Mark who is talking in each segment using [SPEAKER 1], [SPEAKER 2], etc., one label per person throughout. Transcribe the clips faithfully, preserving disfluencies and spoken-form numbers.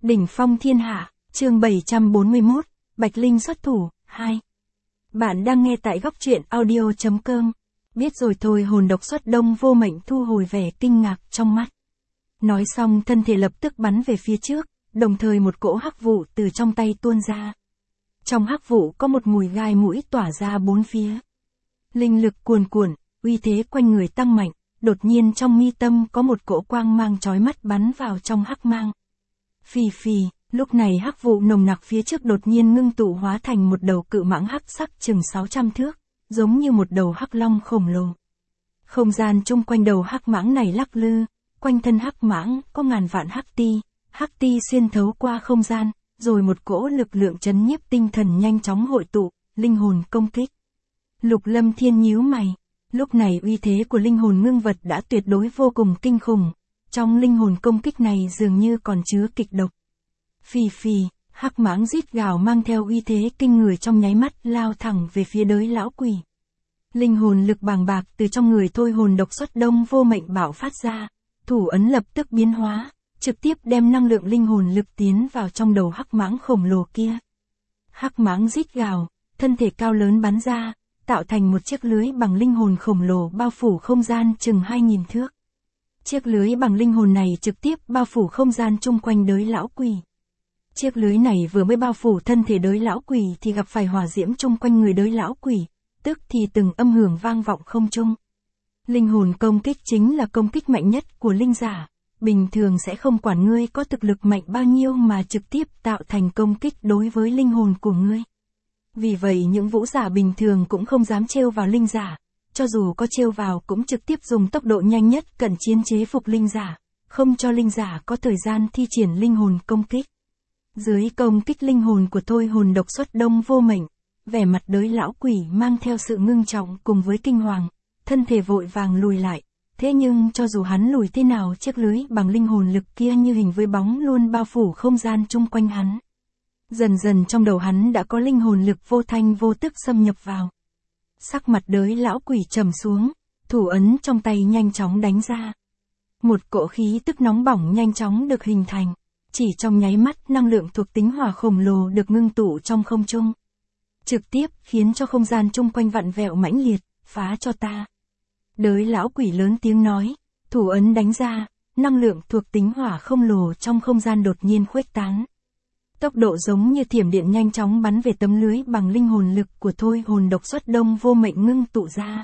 [SPEAKER 1] Đỉnh phong thiên hạ, chương bảy trăm bốn mươi mốt, Bạch Linh xuất thủ, hai. Bạn đang nghe tại góc truyện audio.com. Biết rồi thôi, hồn độc xuất đông vô mệnh thu hồi vẻ kinh ngạc trong mắt. Nói xong thân thể lập tức bắn về phía trước, đồng thời một cỗ hắc vụ từ trong tay tuôn ra. Trong hắc vụ có một mùi gai mũi tỏa ra bốn phía. Linh lực cuồn cuộn, uy thế quanh người tăng mạnh, đột nhiên trong mi tâm có một cỗ quang mang chói mắt bắn vào trong hắc mang. Phì phì, lúc này hắc vụ nồng nặc phía trước đột nhiên ngưng tụ hóa thành một đầu cự mãng hắc sắc chừng sáu trăm thước, giống như một đầu hắc long khổng lồ. Không gian chung quanh đầu hắc mãng này lắc lư, quanh thân hắc mãng có ngàn vạn hắc ti, hắc ti xuyên thấu qua không gian, rồi một cỗ lực lượng chấn nhiếp tinh thần nhanh chóng hội tụ, linh hồn công kích. Lục Lâm Thiên nhíu mày, lúc này uy thế của linh hồn ngưng vật đã tuyệt đối vô cùng kinh khủng. Trong linh hồn công kích này dường như còn chứa kịch độc. Phì phì, hắc mãng rít gào mang theo uy thế kinh người trong nháy mắt lao thẳng về phía đới lão quỷ. Linh hồn lực bàng bạc từ trong người thôi hồn độc xuất đông vô mệnh bạo phát ra, thủ ấn lập tức biến hóa, trực tiếp đem năng lượng linh hồn lực tiến vào trong đầu hắc mãng khổng lồ kia. Hắc mãng rít gào, thân thể cao lớn bắn ra, tạo thành một chiếc lưới bằng linh hồn khổng lồ bao phủ không gian chừng hai nghìn thước. Chiếc lưới bằng linh hồn này trực tiếp bao phủ không gian chung quanh đới lão quỷ. Chiếc lưới này vừa mới bao phủ thân thể đới lão quỷ thì gặp phải hỏa diễm chung quanh người đới lão quỷ, tức thì từng âm hưởng vang vọng không trung. Linh hồn công kích chính là công kích mạnh nhất của linh giả, bình thường sẽ không quản ngươi có thực lực mạnh bao nhiêu mà trực tiếp tạo thành công kích đối với linh hồn của ngươi. Vì vậy những vũ giả bình thường cũng không dám trêu vào linh giả. Cho dù có trêu vào cũng trực tiếp dùng tốc độ nhanh nhất cận chiến chế phục linh giả, không cho linh giả có thời gian thi triển linh hồn công kích. Dưới công kích linh hồn của thôi hồn độc xuất đông vô mệnh, vẻ mặt đới lão quỷ mang theo sự ngưng trọng cùng với kinh hoàng, thân thể vội vàng lùi lại, thế nhưng cho dù hắn lùi thế nào chiếc lưới bằng linh hồn lực kia như hình với bóng luôn bao phủ không gian chung quanh hắn. Dần dần trong đầu hắn đã có linh hồn lực vô thanh vô tức xâm nhập vào. Sắc mặt đới lão quỷ trầm xuống, thủ ấn trong tay nhanh chóng đánh ra. Một cỗ khí tức nóng bỏng nhanh chóng được hình thành, chỉ trong nháy mắt năng lượng thuộc tính hỏa khổng lồ được ngưng tụ trong không trung. Trực tiếp khiến cho không gian chung quanh vặn vẹo mãnh liệt, phá cho ta. Đới lão quỷ lớn tiếng nói, thủ ấn đánh ra, năng lượng thuộc tính hỏa khổng lồ trong không gian đột nhiên khuếch tán. Tốc độ giống như thiểm điện nhanh chóng bắn về tấm lưới bằng linh hồn lực của thôi hồn độc xuất đông vô mệnh ngưng tụ ra.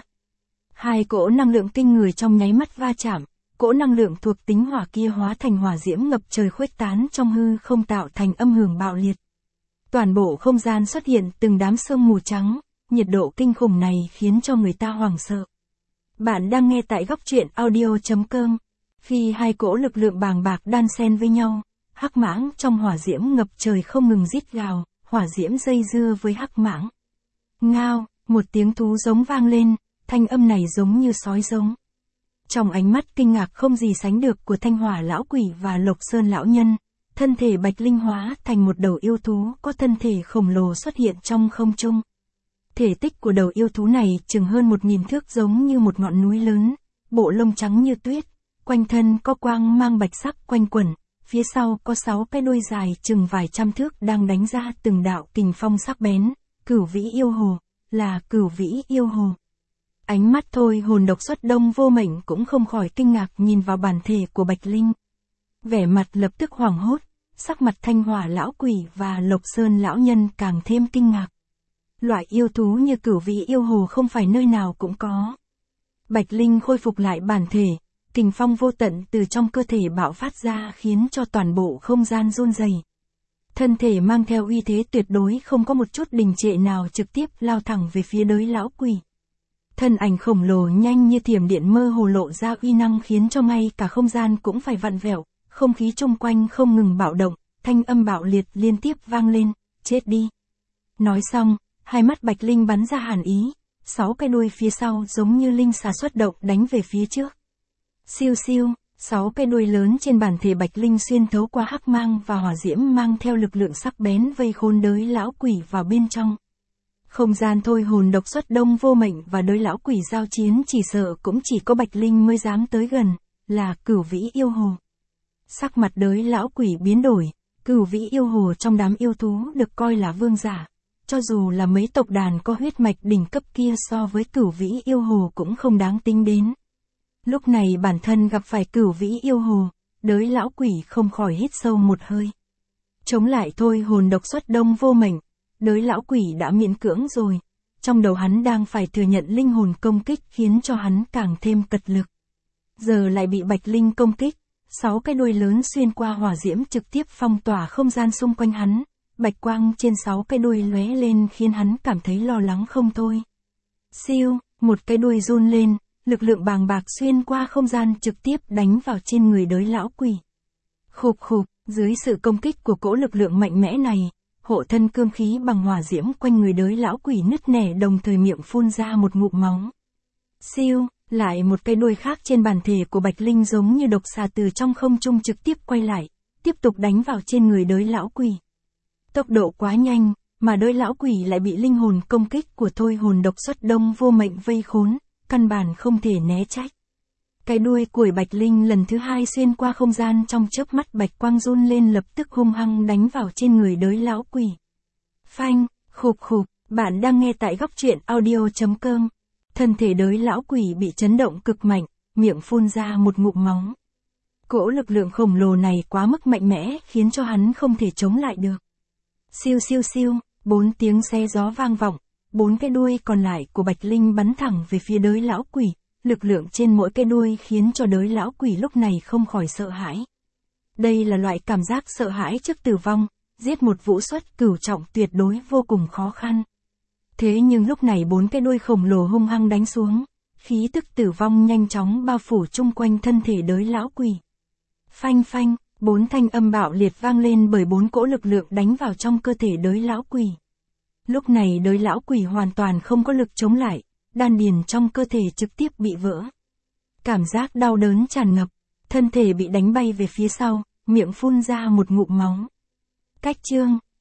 [SPEAKER 1] Hai cỗ năng lượng kinh người trong nháy mắt va chạm, cỗ năng lượng thuộc tính hỏa kia hóa thành hỏa diễm ngập trời khuếch tán trong hư không tạo thành âm hưởng bạo liệt. Toàn bộ không gian xuất hiện từng đám sương mù trắng, nhiệt độ kinh khủng này khiến cho người ta hoảng sợ. Bạn đang nghe tại góc truyện audio.com. Khi hai cỗ lực lượng bàng bạc đan xen với nhau, hắc mãng trong hỏa diễm ngập trời không ngừng rít gào, hỏa diễm dây dưa với hắc mãng. Ngao, một tiếng thú giống vang lên, thanh âm này giống như sói giống. Trong ánh mắt kinh ngạc không gì sánh được của Thanh Hỏa lão quỷ và Lộc Sơn lão nhân, thân thể Bạch Linh hóa thành một đầu yêu thú có thân thể khổng lồ xuất hiện trong không trung. Thể tích của đầu yêu thú này chừng hơn một nghìn thước giống như một ngọn núi lớn, bộ lông trắng như tuyết, quanh thân có quang mang bạch sắc quanh quẩn. Phía sau có sáu cái đuôi dài chừng vài trăm thước đang đánh ra từng đạo kình phong sắc bén, cửu vĩ yêu hồ, là cửu vĩ yêu hồ. Ánh mắt thôi hồn độc xuất đông vô mệnh cũng không khỏi kinh ngạc nhìn vào bản thể của Bạch Linh. Vẻ mặt lập tức hoảng hốt, sắc mặt Thanh Hỏa lão quỷ và Lộc Sơn lão nhân càng thêm kinh ngạc. Loại yêu thú như cửu vĩ yêu hồ không phải nơi nào cũng có. Bạch Linh khôi phục lại bản thể. Kình phong vô tận từ trong cơ thể bạo phát ra khiến cho toàn bộ không gian run rẩy. Thân thể mang theo uy thế tuyệt đối không có một chút đình trệ nào trực tiếp lao thẳng về phía đới lão quỷ. Thân ảnh khổng lồ nhanh như thiểm điện mơ hồ lộ ra uy năng khiến cho ngay cả không gian cũng phải vặn vẹo, không khí chung quanh không ngừng bạo động, thanh âm bạo liệt liên tiếp vang lên, chết đi. Nói xong, hai mắt Bạch Linh bắn ra hàn ý, sáu cái đuôi phía sau giống như linh xà xuất động đánh về phía trước. Siêu siêu, sáu cái đuôi lớn trên bản thể Bạch Linh xuyên thấu qua hắc mang và hỏa diễm mang theo lực lượng sắc bén vây khốn đới lão quỷ vào bên trong. Không gian thôi hồn độc xuất đông vô mệnh và đới lão quỷ giao chiến chỉ sợ cũng chỉ có Bạch Linh mới dám tới gần, là cửu vĩ yêu hồ. Sắc mặt đới lão quỷ biến đổi, Cửu vĩ yêu hồ trong đám yêu thú được coi là vương giả. Cho dù là mấy tộc đàn có huyết mạch đỉnh cấp kia so với cửu vĩ yêu hồ cũng không đáng tính đến. Lúc này bản thân gặp phải cửu vĩ yêu hồ, đới lão quỷ không khỏi hít sâu một hơi. Chống lại thôi hồn độc xuất đông vô mệnh, đới lão quỷ đã miễn cưỡng rồi. Trong đầu hắn đang phải thừa nhận linh hồn công kích khiến cho hắn càng thêm cật lực. Giờ lại bị Bạch Linh công kích, sáu cái đuôi lớn xuyên qua hỏa diễm trực tiếp phong tỏa không gian xung quanh hắn. Bạch quang trên sáu cái đuôi lóe lên khiến hắn cảm thấy lo lắng không thôi. Siêu, một cái đuôi run lên, lực lượng bàng bạc xuyên qua không gian trực tiếp đánh vào trên người đới lão quỷ. Khục khục, dưới sự công kích của cỗ lực lượng mạnh mẽ này, hộ thân cương khí bằng hỏa diễm quanh người đới lão quỷ nứt nẻ đồng thời miệng phun ra một ngụm máu. Siêu, lại một cái đuôi khác trên bản thể của Bạch Linh giống như độc xà từ trong không trung trực tiếp quay lại, tiếp tục đánh vào trên người đới lão quỷ. Tốc độ quá nhanh, mà đới lão quỷ lại bị linh hồn công kích của thôi hồn độc xuất đông vô mệnh vây khốn, căn bản không thể né trách. Cái đuôi của Bạch Linh lần thứ hai xuyên qua không gian trong chớp mắt bạch quang run lên lập tức hung hăng đánh vào trên người đới lão quỷ. Phanh, khục khục, bạn đang nghe tại góc truyện audio chấm com. Thân thể đới lão quỷ bị chấn động cực mạnh, miệng phun ra một ngụm máu. Cỗ lực lượng khổng lồ này quá mức mạnh mẽ khiến cho hắn không thể chống lại được. Siêu siêu siêu, bốn tiếng xe gió vang vọng, bốn cái đuôi còn lại của Bạch Linh bắn thẳng về phía đới lão quỷ. Lực lượng trên mỗi cái đuôi khiến cho đới lão quỷ lúc này không khỏi sợ hãi. Đây là loại cảm giác sợ hãi trước tử vong, giết một vũ xuất cửu trọng tuyệt đối vô cùng khó khăn. Thế nhưng lúc này bốn cái đuôi khổng lồ hung hăng đánh xuống, khí tức tử vong nhanh chóng bao phủ chung quanh thân thể đới lão quỷ. Phanh phanh, bốn thanh âm bạo liệt vang lên bởi bốn cỗ lực lượng đánh vào trong cơ thể đới lão quỷ. Lúc này đới lão quỷ hoàn toàn không có lực chống lại. Đan điền trong cơ thể trực tiếp bị vỡ. Cảm giác đau đớn tràn ngập, thân thể bị đánh bay về phía sau, miệng phun ra một ngụm máu. Cách chương,